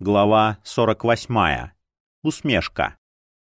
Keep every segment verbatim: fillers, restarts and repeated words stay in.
Глава сорок восьмая. Усмешка.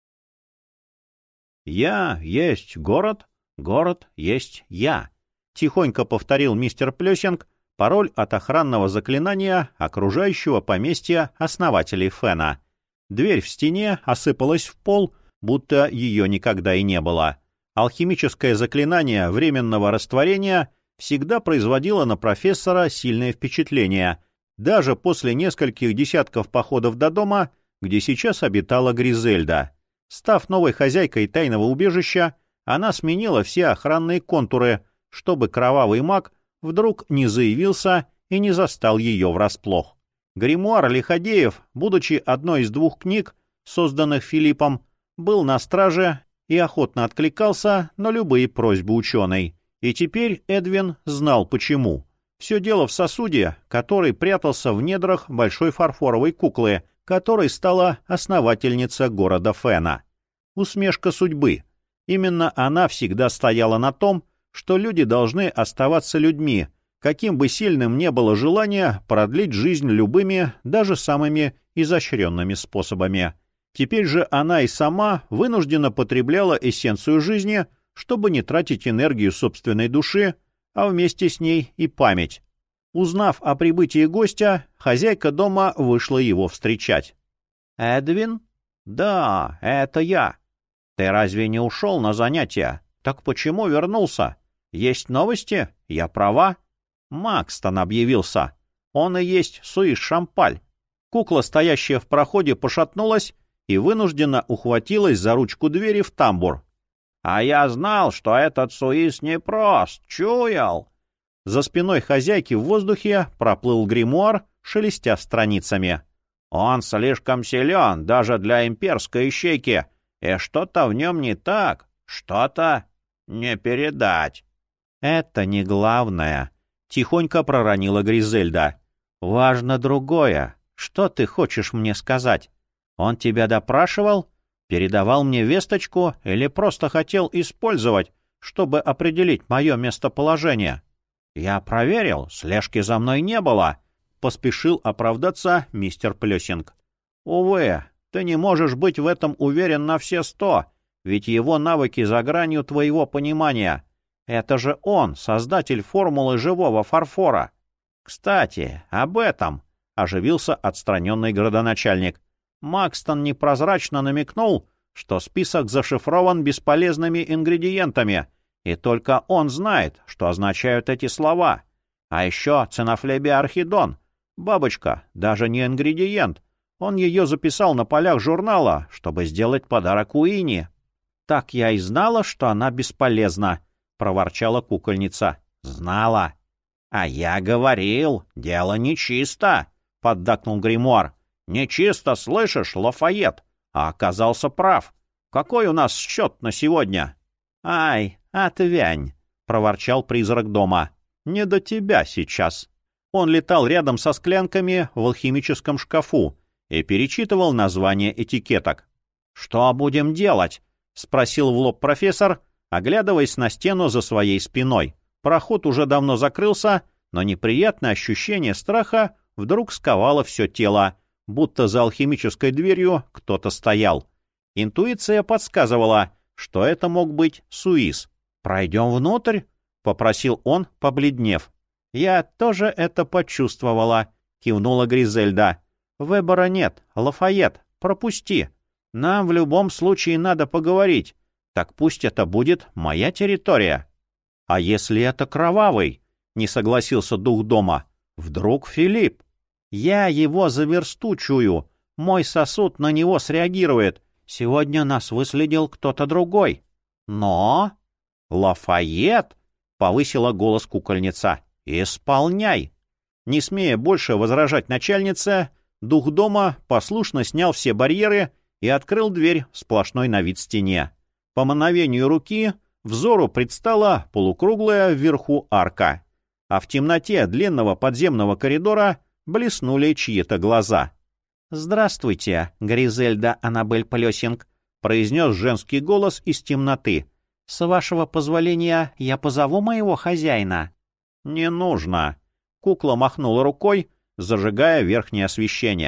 «Я есть город, город есть я», — тихонько повторил мистер Плёсинг пароль от охранного заклинания окружающего поместья основателей Фена. Дверь в стене осыпалась в пол, будто ее никогда и не было. Алхимическое заклинание временного растворения всегда производило на профессора сильное впечатление, даже после нескольких десятков походов до дома, где сейчас обитала Гризельда. Став новой хозяйкой тайного убежища, она сменила все охранные контуры, чтобы кровавый маг вдруг не заявился и не застал ее врасплох. Гримуар Лиходеев, будучи одной из двух книг, созданных Филиппом, был на страже и охотно откликался на любые просьбы ученой. И теперь Эдвин знал почему. Все дело в сосуде, который прятался в недрах большой фарфоровой куклы, которой стала основательница города Фена. Усмешка судьбы. Именно она всегда стояла на том, что люди должны оставаться людьми, каким бы сильным не было желание продлить жизнь любыми, даже самыми изощренными способами. Теперь же она и сама вынуждена потребляла эссенцию жизни, чтобы не тратить энергию собственной души, а вместе с ней и память. Узнав о прибытии гостя, хозяйка дома вышла его встречать. «Эдвин?» «Да, это я. Ты разве не ушел на занятия? Так почему вернулся? Есть новости? Я права?» Макстон объявился. Он и есть Суис Шампаль. Кукла, стоящая в проходе, пошатнулась и вынужденно ухватилась за ручку двери в тамбур. «А я знал, что этот Суис непрост, чуял!» За спиной хозяйки в воздухе проплыл гримуар, шелестя страницами. «Он слишком силен даже для имперской ищейки, и что-то в нем не так, что-то не передать». «Это не главное», — тихонько проронила Гризельда. «Важно другое. Что ты хочешь мне сказать? Он тебя допрашивал? Передавал мне весточку или просто хотел использовать, чтобы определить мое местоположение?» «Я проверил, слежки за мной не было», — поспешил оправдаться мистер Плёсинг. «Увы, ты не можешь быть в этом уверен на все сто, ведь его навыки за гранью твоего понимания. Это же он, создатель формулы живого фарфора». «Кстати, об этом», — оживился отстраненный градоначальник. «Макстон непрозрачно намекнул, что список зашифрован бесполезными ингредиентами, и только он знает, что означают эти слова. А еще цинофлебия орхидон. Бабочка, даже не ингредиент. Он ее записал на полях журнала, чтобы сделать подарок Уинни». «Так я и знала, что она бесполезна», — проворчала кукольница. «Знала». «А я говорил, дело нечисто», — поддакнул гримуар. «Нечисто, слышишь, Лафайет? А оказался прав. Какой у нас счет на сегодня?» «Ай, отвянь», — проворчал призрак дома. «Не до тебя сейчас». Он летал рядом со склянками в алхимическом шкафу и перечитывал названия этикеток. «Что будем делать?» — спросил в лоб профессор, оглядываясь на стену за своей спиной. Проход уже давно закрылся, но неприятное ощущение страха вдруг сковало все тело, будто за алхимической дверью кто-то стоял. Интуиция подсказывала, что это мог быть Суис. «Пройдем внутрь?» — попросил он, побледнев. «Я тоже это почувствовала», — кивнула Гризельда. «Выбора нет, Лафайет, пропусти. Нам в любом случае надо поговорить. Так пусть это будет моя территория». «А если это Кровавый?» — не согласился дух дома. «Вдруг Филипп?» «Я его за версту чую. Мой сосуд на него среагирует. Сегодня нас выследил кто-то другой». «Но...» «Лафайет!» — повысила голос кукольница. «Исполняй!» Не смея больше возражать начальнице, дух дома послушно снял все барьеры и открыл дверь в сплошной на вид стене. По мановению руки взору предстала полукруглая вверху арка, а в темноте длинного подземного коридора блеснули чьи-то глаза. «Здравствуйте, Гризельда Аннабель Плёсинг», — произнес женский голос из темноты. «С вашего позволения я позову моего хозяина». «Не нужно». Кукла махнула рукой, зажигая верхнее освещение.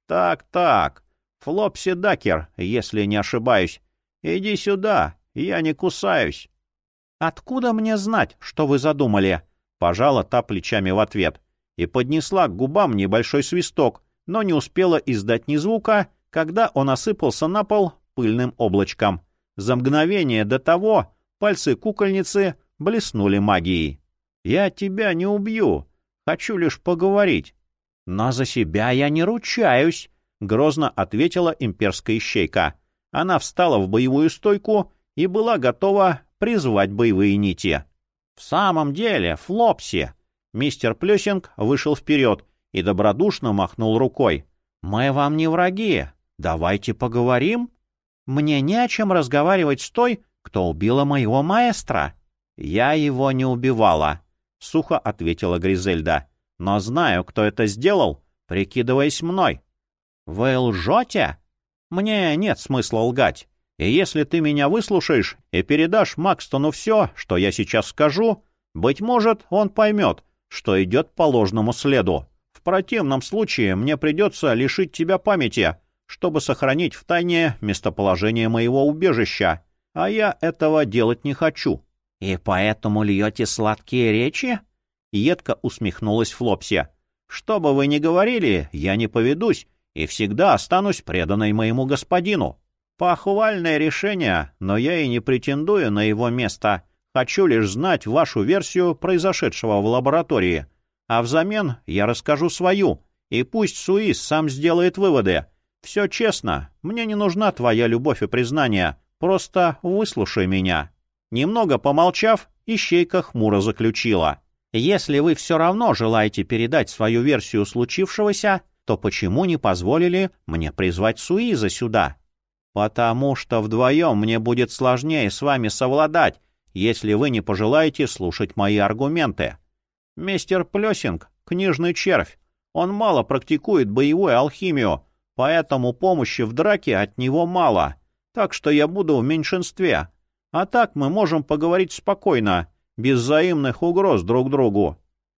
Так-так, Флопси Дакер, если не ошибаюсь. Иди сюда, я не кусаюсь». «Откуда мне знать, что вы задумали?» — пожала та плечами в ответ и поднесла к губам небольшой свисток, но не успела издать ни звука, когда он осыпался на пол пыльным облачком. За мгновение до того пальцы кукольницы блеснули магией. «Я тебя не убью, хочу лишь поговорить». «Но за себя я не ручаюсь», — грозно ответила имперская ищейка. Она встала в боевую стойку и была готова призвать боевые нити. «В самом деле, Флопси!» Мистер Плюсинг вышел вперед и добродушно махнул рукой. «Мы вам не враги. Давайте поговорим. Мне не о чем разговаривать с той, кто убила моего маэстро». «Я его не убивала», — сухо ответила Гризельда. «Но знаю, кто это сделал, прикидываясь мной». «Вы лжете?» «Мне нет смысла лгать. И если ты меня выслушаешь и передашь Макстону все, что я сейчас скажу, быть может, он поймет, что идет по ложному следу. В противном случае мне придется лишить тебя памяти, чтобы сохранить в тайне местоположение моего убежища, а я этого делать не хочу». «И поэтому льете сладкие речи?» — едко усмехнулась Флопси. «Что бы вы ни говорили, я не поведусь и всегда останусь преданной моему господину». «Похвальное решение, но я и не претендую на его место. Хочу лишь знать вашу версию произошедшего в лаборатории. А взамен я расскажу свою, и пусть Суис сам сделает выводы. Все честно, мне не нужна твоя любовь и признание, просто выслушай меня». Немного помолчав, ищейка хмуро заключила. «Если вы все равно желаете передать свою версию случившегося, то почему не позволили мне призвать Суиза сюда?» «Потому что вдвоем мне будет сложнее с вами совладать, если вы не пожелаете слушать мои аргументы. Мистер Плюсинг — книжный червь. Он мало практикует боевую алхимию, поэтому помощи в драке от него мало. Так что я буду в меньшинстве. А так мы можем поговорить спокойно, без взаимных угроз друг другу».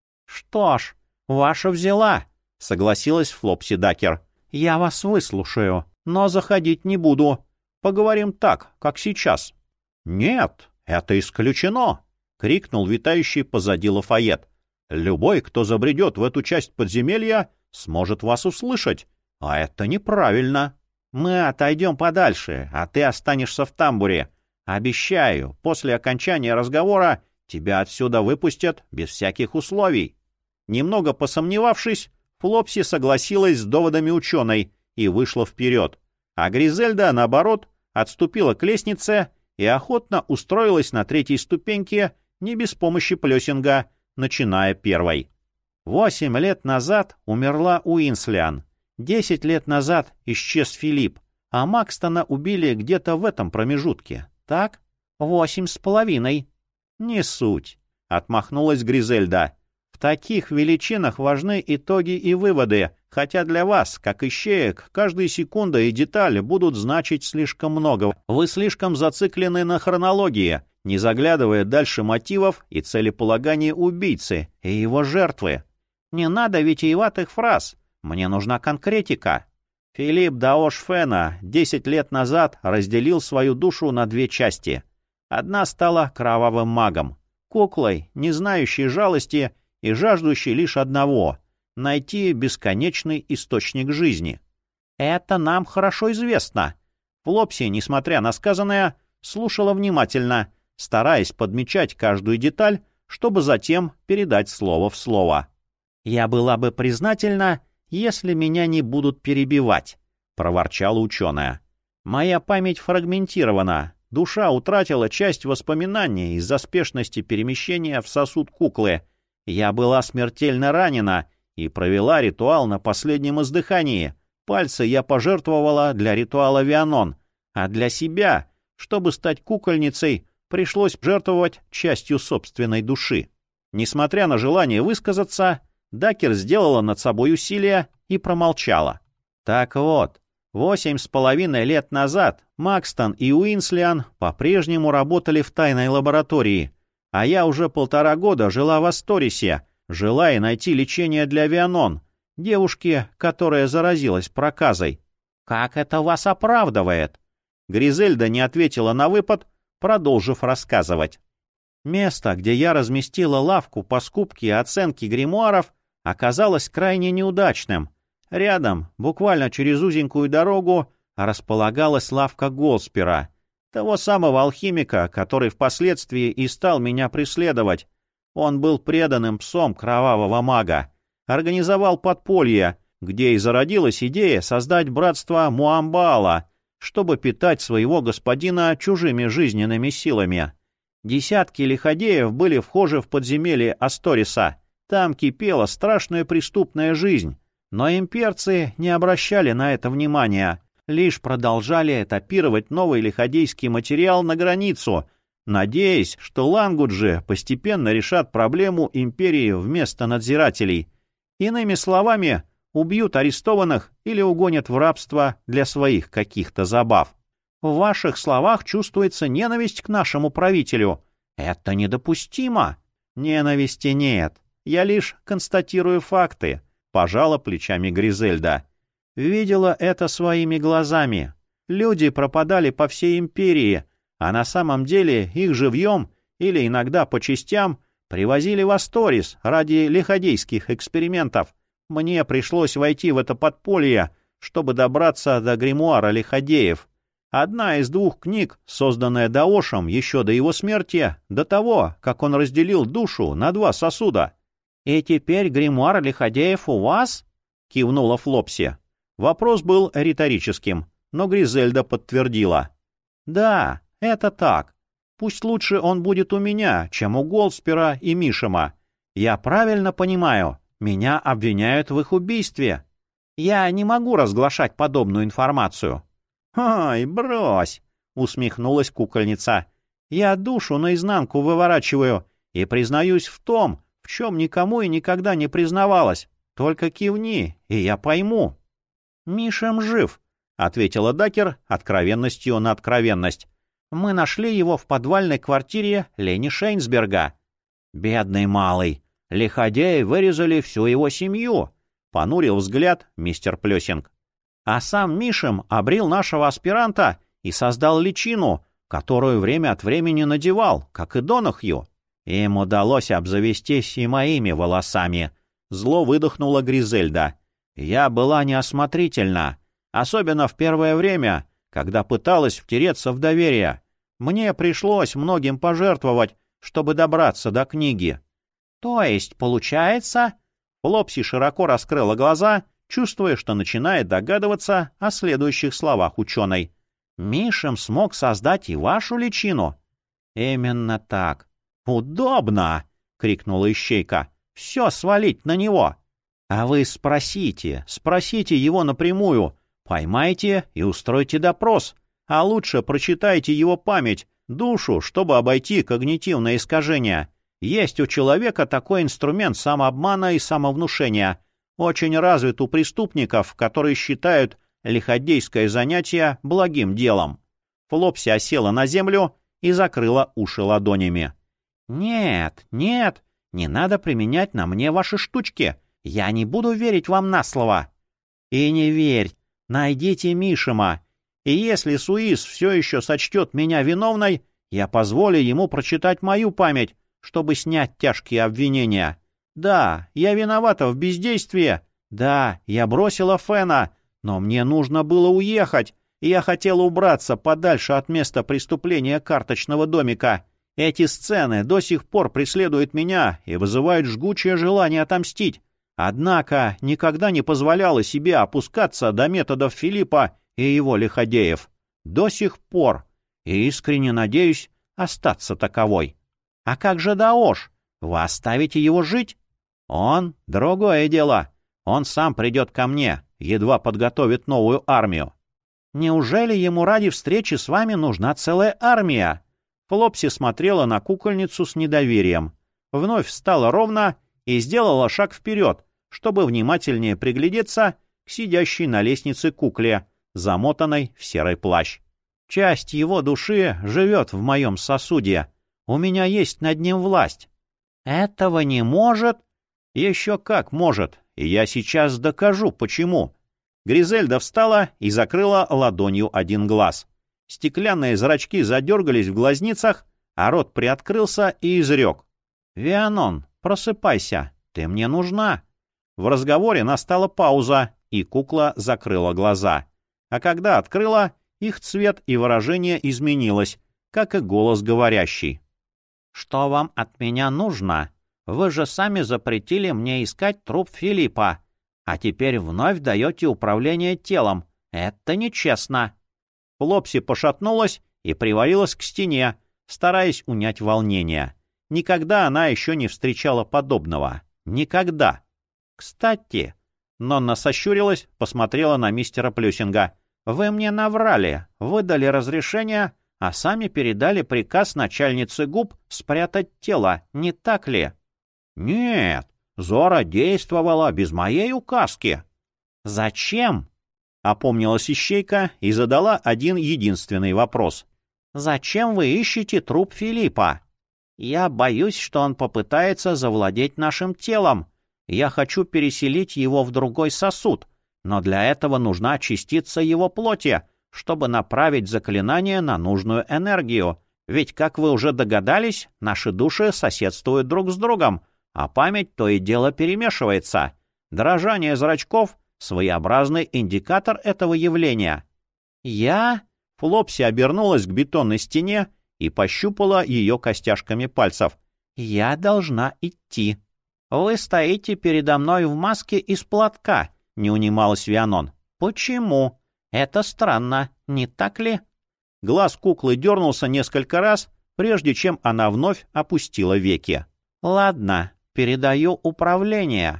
«Что ж, ваша взяла», — согласилась Флопси Дакер. «Я вас выслушаю, но заходить не буду. Поговорим так, как сейчас». «Нет, это исключено!» — крикнул витающий позади Лафайет. «Любой, кто забредет в эту часть подземелья, сможет вас услышать. А это неправильно. Мы отойдем подальше, а ты останешься в тамбуре. Обещаю, после окончания разговора тебя отсюда выпустят без всяких условий». Немного посомневавшись, Флопси согласилась с доводами ученой и вышла вперед. А Гризельда, наоборот, отступила к лестнице и охотно устроилась на третьей ступеньке, не без помощи Плюсинга, начиная первой. Восемь лет назад умерла Уинслиан. Десять лет назад исчез Филипп, а Макстона убили где-то в этом промежутке. Так? Восемь с половиной. Не суть, — отмахнулась Гризельда. В таких величинах важны итоги и выводы, хотя для вас, как ищеек, каждая секунда и деталь будут значить слишком много. Вы слишком зациклены на хронологии, не заглядывая дальше мотивов и целеполагания убийцы и его жертвы. Не надо витиеватых фраз, мне нужна конкретика. Филипп Даош Фена десять лет назад разделил свою душу на две части. Одна стала кровавым магом, куклой, не знающей жалости и жаждущей лишь одного — найти бесконечный источник жизни. Это нам хорошо известно. Флопси, несмотря на сказанное, слушала внимательно, стараясь подмечать каждую деталь, чтобы затем передать слово в слово. «Я была бы признательна, если меня не будут перебивать», — проворчала ученая. «Моя память фрагментирована, душа утратила часть воспоминаний из-за спешности перемещения в сосуд куклы. Я была смертельно ранена и провела ритуал на последнем издыхании. Пальцы я пожертвовала для ритуала Вианон, а для себя, чтобы стать кукольницей, пришлось жертвовать частью собственной души». Несмотря на желание высказаться, Дакер сделала над собой усилие и промолчала. Так вот, восемь с половиной лет назад Макстон и Уинслиан по-прежнему работали в тайной лаборатории, а я уже полтора года жила в Асторисе, желая найти лечение для Вианон, девушки, которая заразилась проказой. Как это вас оправдывает? Гризельда не ответила на выпад, продолжив рассказывать. Место, где я разместила лавку по скупке и оценке гримуаров, оказалось крайне неудачным. Рядом, буквально через узенькую дорогу, располагалась лавка Голспера, того самого алхимика, который впоследствии и стал меня преследовать. Он был преданным псом кровавого мага, организовал подполье, где и зародилась идея создать братство Муамбаала, чтобы питать своего господина чужими жизненными силами. Десятки лиходеев были вхожи в подземелье Асториса. Там кипела страшная преступная жизнь. Но имперцы не обращали на это внимания, лишь продолжали этапировать новый лиходейский материал на границу, надеясь, что лангуджи постепенно решат проблему империи вместо надзирателей. Иными словами, убьют арестованных или угонят в рабство для своих каких-то забав. В ваших словах чувствуется ненависть к нашему правителю. Это недопустимо. Ненависти нет. Я лишь констатирую факты. Пожала плечами Гризельда. Видела это своими глазами. Люди пропадали по всей империи, а на самом деле их живьем или иногда по частям привозили в Асторис ради лиходейских экспериментов. Мне пришлось войти в это подполье, чтобы добраться до гримуара лиходеев. Одна из двух книг, созданная Даошем еще до его смерти, до того, как он разделил душу на два сосуда. «И теперь гримуар лиходеев у вас?» — кивнула Флопси. Вопрос был риторическим, но Гризельда подтвердила. «Да, это так. Пусть лучше он будет у меня, чем у Голспера и Мишима. Я правильно понимаю, меня обвиняют в их убийстве. Я не могу разглашать подобную информацию». «Ой, брось!» — усмехнулась кукольница. «Я душу наизнанку выворачиваю и признаюсь в том, в чем никому и никогда не признавалась. Только кивни, и я пойму». «Мишем жив», — ответила Дакер откровенностью на откровенность. «Мы нашли его в подвальной квартире Лени Шейнсберга». «Бедный малый! Лиходеи вырезали всю его семью», — понурил взгляд мистер Плесинг. «А сам Мишем обрил нашего аспиранта и создал личину, которую время от времени надевал, как и Донахью. Им удалось обзавестись и моими волосами», — зло выдохнула Гризельда. «Я была неосмотрительна, особенно в первое время, когда пыталась втереться в доверие. Мне пришлось многим пожертвовать, чтобы добраться до книги». «То есть, получается...» Флопси широко раскрыла глаза, чувствуя, что начинает догадываться о следующих словах ученой. «Мишем смог создать и вашу личину?» «Именно так». «Удобно!» — крикнула Ищейка. «Все свалить на него!» «А вы спросите, спросите его напрямую, поймайте и устройте допрос, а лучше прочитайте его память, душу, чтобы обойти когнитивное искажение. Есть у человека такой инструмент самообмана и самовнушения, очень развит у преступников, которые считают лиходейское занятие благим делом». Флопси осела на землю и закрыла уши ладонями. «Нет, нет, не надо применять на мне ваши штучки. Я не буду верить вам на слово». «И не верь. Найдите Мишима. И если Суис все еще сочтет меня виновной, я позволю ему прочитать мою память, чтобы снять тяжкие обвинения. Да, я виновата в бездействии. Да, я бросила Фена, но мне нужно было уехать, и я хотела убраться подальше от места преступления карточного домика. Эти сцены до сих пор преследуют меня и вызывают жгучее желание отомстить. Однако никогда не позволяла себе опускаться до методов Филиппа и его лиходеев. До сих пор. И искренне надеюсь остаться таковой. А как же Даош? Вы оставите его жить? Он — другое дело. Он сам придет ко мне, едва подготовит новую армию. Неужели ему ради встречи с вами нужна целая армия? Флопси смотрела на кукольницу с недоверием. Вновь встала ровно и сделала шаг вперед, чтобы внимательнее приглядеться к сидящей на лестнице кукле, замотанной в серый плащ. Часть его души живет в моем сосуде. У меня есть над ним власть. Этого не может. Еще как может. и я сейчас докажу, почему». Гризельда встала и закрыла ладонью один глаз. Стеклянные зрачки задергались в глазницах, а рот приоткрылся и изрек: «Вианон, просыпайся, ты мне нужна». В разговоре настала пауза, и кукла закрыла глаза. А когда открыла, их цвет и выражение изменилось, как и голос говорящий. «Что вам от меня нужно? Вы же сами запретили мне искать труп Филиппа, а теперь вновь даете управление телом. Это нечестно». Флопси пошатнулась и привалилась к стене, стараясь унять волнение. Никогда она еще не встречала подобного. Никогда. «Кстати...» Нонна сощурилась, посмотрела на мистера Плюсинга. «Вы мне наврали, выдали разрешение, а сами передали приказ начальнице губ спрятать тело, не так ли?» «Нет, Зора действовала без моей указки». «Зачем?» — опомнилась ищейка и задала один единственный вопрос. «Зачем вы ищете труп Филиппа?» «Я боюсь, что он попытается завладеть нашим телом. Я хочу переселить его в другой сосуд, но для этого нужна частица его плоти, чтобы направить заклинание на нужную энергию. Ведь, как вы уже догадались, наши души соседствуют друг с другом, а память то и дело перемешивается. Дрожание зрачков — своеобразный индикатор этого явления». «Я...» — Флопси обернулась к бетонной стене и пощупала ее костяшками пальцев. «Я должна идти». «Вы стоите передо мной в маске из платка», — не унималась Вианон. «Почему? Это странно, не так ли?» Глаз куклы дернулся несколько раз, прежде чем она вновь опустила веки. «Ладно, передаю управление».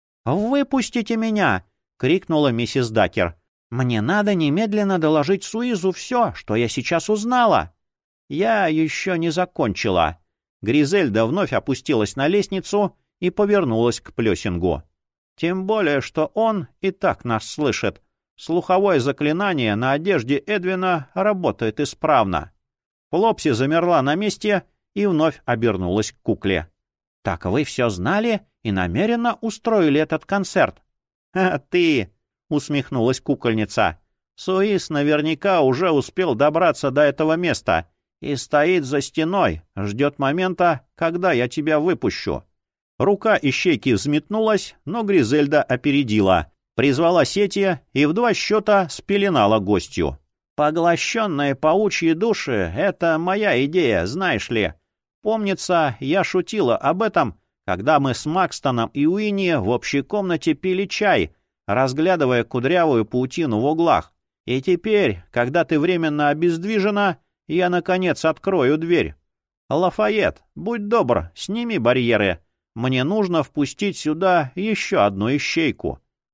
«Выпустите меня!» — крикнула миссис Дакер. «Мне надо немедленно доложить Суизу все, что я сейчас узнала». «Я еще не закончила». Гризельда вновь опустилась на лестницу и повернулась к Плюсингу. «Тем более, что он и так нас слышит. Слуховое заклинание на одежде Эдвина работает исправно». Флопси замерла на месте и вновь обернулась к кукле. «Так вы все знали и намеренно устроили этот концерт?» «А ты!» — усмехнулась кукольница. «Суис наверняка уже успел добраться до этого места и стоит за стеной, ждет момента, когда я тебя выпущу». Рука ищейки взметнулась, но Гризельда опередила, призвала сети и в два счета спеленала гостью. «Поглощенные паучьи души — это моя идея, знаешь ли. Помнится, я шутила об этом, когда мы с Макстоном и Уинни в общей комнате пили чай, разглядывая кудрявую паутину в углах. И теперь, когда ты временно обездвижена, я, наконец, открою дверь. Лафайет, будь добр, сними барьеры. Мне нужно впустить сюда еще одну ищейку».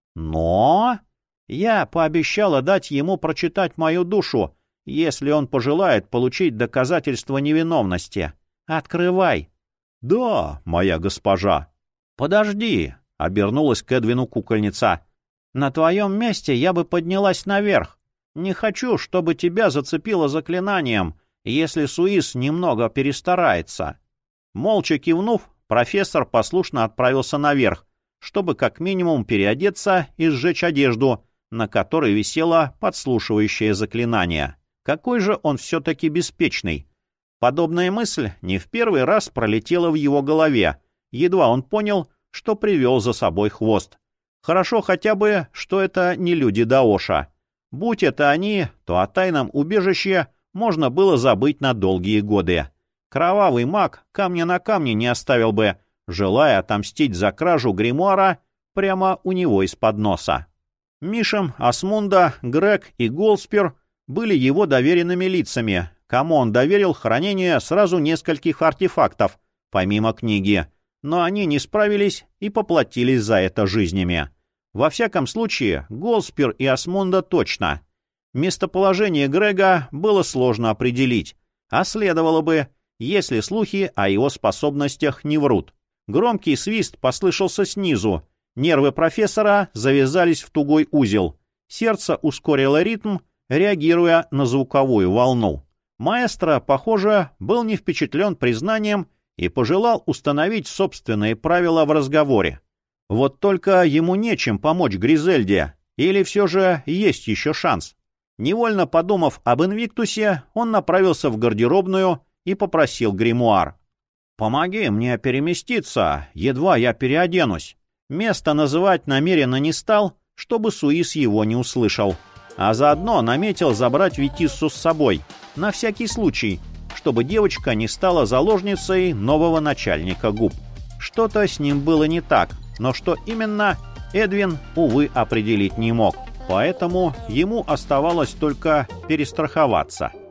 «Но...» «Я пообещала дать ему прочитать мою душу, если он пожелает получить доказательство невиновности. Открывай». «Да, моя госпожа». «Подожди», — обернулась к Эдвину кукольница. «На твоем месте я бы поднялась наверх. Не хочу, чтобы тебя зацепило заклинанием, если Суис немного перестарается». Молча кивнув, профессор послушно отправился наверх, чтобы как минимум переодеться и сжечь одежду, на которой висело подслушивающее заклинание. Какой же он все-таки беспечный. Подобная мысль не в первый раз пролетела в его голове. Едва он понял, что привел за собой хвост. Хорошо хотя бы, что это не люди Даоша. Будь это они, то о тайном убежище можно было забыть на долгие годы. Кровавый маг камня на камне не оставил бы, желая отомстить за кражу гримуара прямо у него из-под носа. Мишем, Асмунда, Грег и Голспер были его доверенными лицами, кому он доверил хранение сразу нескольких артефактов, помимо книги, но они не справились и поплатились за это жизнями. Во всяком случае, Голспер и Асмунда точно. Местоположение Грега было сложно определить, а следовало бы, если слухи о его способностях не врут. Громкий свист послышался снизу. Нервы профессора завязались в тугой узел. Сердце ускорило ритм, реагируя на звуковую волну. Маэстро, похоже, был не впечатлен признанием и пожелал установить собственные правила в разговоре. Вот только ему нечем помочь Гризельде, или все же есть еще шанс. Невольно подумав об Инвиктусе, он направился в гардеробную и попросил гримуар. «Помоги мне переместиться, едва я переоденусь». Место называть намеренно не стал, чтобы Суис его не услышал. А заодно наметил забрать Витиссу с собой, на всякий случай, чтобы девочка не стала заложницей нового начальника губ. Что-то с ним было не так, но что именно, Эдвин, увы, определить не мог. Поэтому ему оставалось только перестраховаться.